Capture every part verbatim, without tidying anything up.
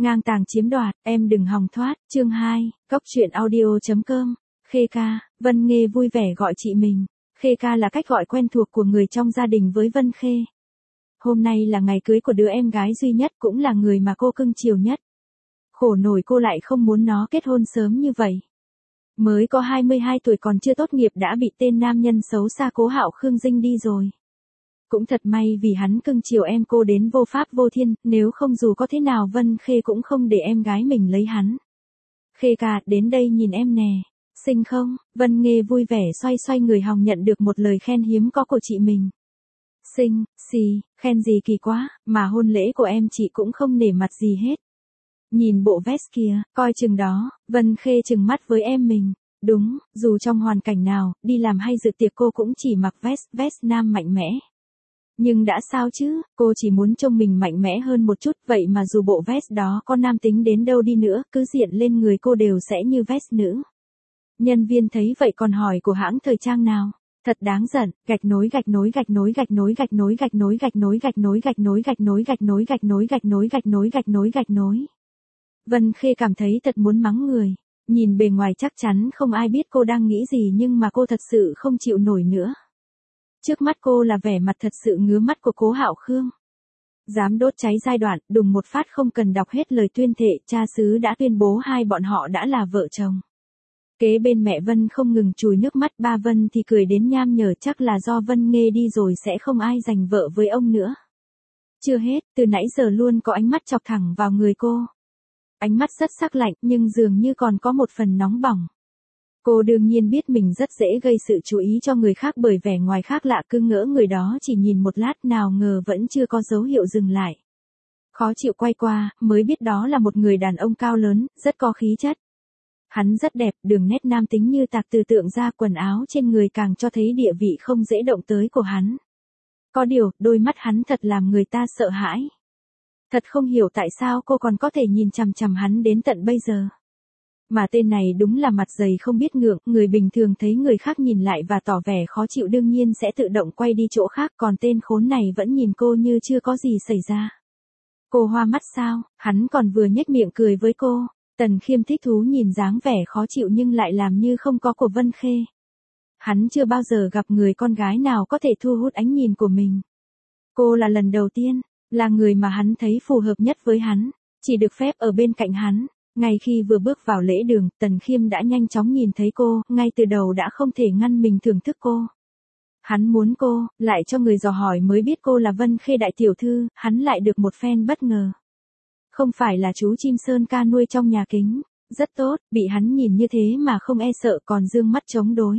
Ngang tàng chiếm đoạt, em đừng hòng thoát, chương hai, cốc truyện audio chấm com. Khê ca, Vân Nghê vui vẻ gọi chị mình. Khê ca là cách gọi quen thuộc của người trong gia đình với Vân Khê. Hôm nay là ngày cưới của đứa em gái duy nhất, cũng là người mà cô cưng chiều nhất. Khổ nổi cô lại không muốn nó kết hôn sớm như vậy. Mới có hai mươi hai tuổi còn chưa tốt nghiệp đã bị tên nam nhân xấu xa Cố Hạo Khương dinh đi rồi. Cũng thật may vì hắn cưng chiều em cô đến vô pháp vô thiên, nếu không dù có thế nào Vân Khê cũng không để em gái mình lấy hắn. Khê ca, đến đây nhìn em nè. Xinh không? Vân Nghê vui vẻ xoay xoay người hòng nhận được một lời khen hiếm có của chị mình. Xinh, xì, khen gì kỳ quá, mà hôn lễ của em chị cũng không nể mặt gì hết. Nhìn bộ vest kia, coi chừng đó, Vân Khê chừng mắt với em mình. Đúng, dù trong hoàn cảnh nào, đi làm hay dự tiệc cô cũng chỉ mặc vest, vest nam mạnh mẽ. Nhưng đã sao chứ, cô chỉ muốn trông mình mạnh mẽ hơn một chút, vậy mà dù bộ vest đó có nam tính đến đâu đi nữa, cứ diện lên người cô đều sẽ như vest nữ. Nhân viên thấy vậy còn hỏi của hãng thời trang nào. Thật đáng giận, gạch nối gạch nối gạch nối gạch nối gạch nối gạch nối gạch nối gạch nối gạch nối gạch nối gạch nối gạch nối gạch nối gạch nối gạch nối gạch nối. Vân Khê cảm thấy thật muốn mắng người. Nhìn bề ngoài chắc chắn không ai biết cô đang nghĩ gì nhưng mà cô thật sự không chịu nổi nữa. Trước mắt cô là vẻ mặt thật sự ngứa mắt của Cố Hạo Khương. Dám đốt cháy giai đoạn, đùng một phát không cần đọc hết lời tuyên thệ, cha xứ đã tuyên bố hai bọn họ đã là vợ chồng. Kế bên mẹ Vân không ngừng chùi nước mắt, ba Vân thì cười đến nham nhở, chắc là do Vân Nghê đi rồi sẽ không ai giành vợ với ông nữa. Chưa hết, từ nãy giờ luôn có ánh mắt chọc thẳng vào người cô. Ánh mắt rất sắc lạnh nhưng dường như còn có một phần nóng bỏng. Cô đương nhiên biết mình rất dễ gây sự chú ý cho người khác bởi vẻ ngoài khác lạ, cứ ngỡ người đó chỉ nhìn một lát, nào ngờ vẫn chưa có dấu hiệu dừng lại. Khó chịu quay qua, mới biết đó là một người đàn ông cao lớn, rất có khí chất. Hắn rất đẹp, đường nét nam tính như tạc từ tượng ra, quần áo trên người càng cho thấy địa vị không dễ động tới của hắn. Có điều, đôi mắt hắn thật làm người ta sợ hãi. Thật không hiểu tại sao cô còn có thể nhìn chằm chằm hắn đến tận bây giờ. Mà tên này đúng là mặt dày không biết ngượng, người bình thường thấy người khác nhìn lại và tỏ vẻ khó chịu đương nhiên sẽ tự động quay đi chỗ khác, còn tên khốn này vẫn nhìn cô như chưa có gì xảy ra. Cô hoa mắt sao, hắn còn vừa nhếch miệng cười với cô. Tần Khiêm thích thú nhìn dáng vẻ khó chịu nhưng lại làm như không có của Vân Khê. Hắn chưa bao giờ gặp người con gái nào có thể thu hút ánh nhìn của mình. Cô là lần đầu tiên, là người mà hắn thấy phù hợp nhất với hắn, chỉ được phép ở bên cạnh hắn. Ngay khi vừa bước vào lễ đường, Tần Khiêm đã nhanh chóng nhìn thấy cô, ngay từ đầu đã không thể ngăn mình thưởng thức cô. Hắn muốn cô, lại cho người dò hỏi mới biết cô là Vân Khê đại tiểu thư, hắn lại được một phen bất ngờ. Không phải là chú chim sơn ca nuôi trong nhà kính, rất tốt, bị hắn nhìn như thế mà không e sợ còn dương mắt chống đối.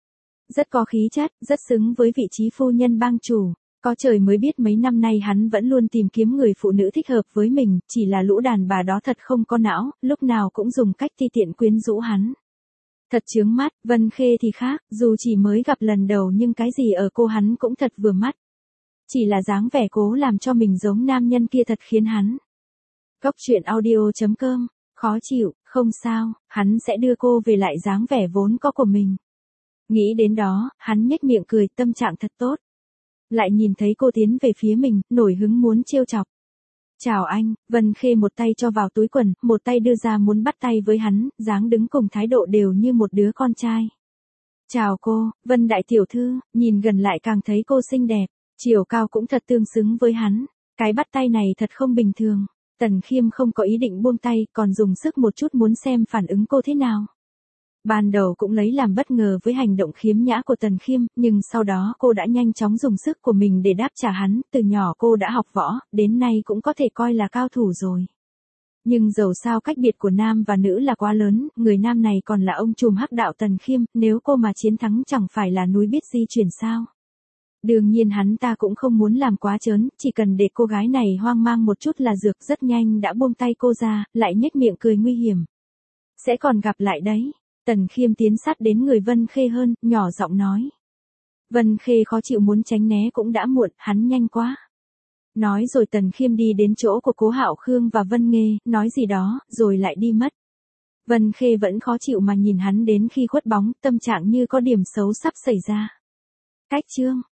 Rất có khí chất, rất xứng với vị trí phu nhân bang chủ. Có trời mới biết mấy năm nay hắn vẫn luôn tìm kiếm người phụ nữ thích hợp với mình, chỉ là lũ đàn bà đó thật không có não, lúc nào cũng dùng cách ti tiện quyến rũ hắn. Thật chướng mắt, Vân Khê thì khác, dù chỉ mới gặp lần đầu nhưng cái gì ở cô hắn cũng thật vừa mắt. Chỉ là dáng vẻ cố làm cho mình giống nam nhân kia thật khiến hắn. Cốc truyện audio chấm com, khó chịu, không sao, hắn sẽ đưa cô về lại dáng vẻ vốn có của mình. Nghĩ đến đó, hắn nhếch miệng cười, tâm trạng thật tốt. Lại nhìn thấy cô tiến về phía mình, nổi hứng muốn trêu chọc. Chào anh, Vân Khê một tay cho vào túi quần, một tay đưa ra muốn bắt tay với hắn, dáng đứng cùng thái độ đều như một đứa con trai. Chào cô, Vân đại tiểu thư, nhìn gần lại càng thấy cô xinh đẹp, chiều cao cũng thật tương xứng với hắn. Cái bắt tay này thật không bình thường. Tần Khiêm không có ý định buông tay, còn dùng sức một chút muốn xem phản ứng cô thế nào. Ban đầu cũng lấy làm bất ngờ với hành động khiếm nhã của Tần Khiêm, nhưng sau đó cô đã nhanh chóng dùng sức của mình để đáp trả hắn, từ nhỏ cô đã học võ, đến nay cũng có thể coi là cao thủ rồi. Nhưng dầu sao cách biệt của nam và nữ là quá lớn, người nam này còn là ông trùm hắc đạo Tần Khiêm, nếu cô mà chiến thắng chẳng phải là núi biết di chuyển sao. Đương nhiên hắn ta cũng không muốn làm quá trớn, chỉ cần để cô gái này hoang mang một chút là dược, rất nhanh đã buông tay cô ra, lại nhếch miệng cười nguy hiểm. Sẽ còn gặp lại đấy. Tần Khiêm tiến sát đến người Vân Khê hơn, nhỏ giọng nói. Vân Khê khó chịu muốn tránh né cũng đã muộn, hắn nhanh quá. Nói rồi Tần Khiêm đi đến chỗ của Cố Hạo Khương và Vân Nghê, nói gì đó, rồi lại đi mất. Vân Khê vẫn khó chịu mà nhìn hắn đến khi khuất bóng, tâm trạng như có điểm xấu sắp xảy ra. Cách chương.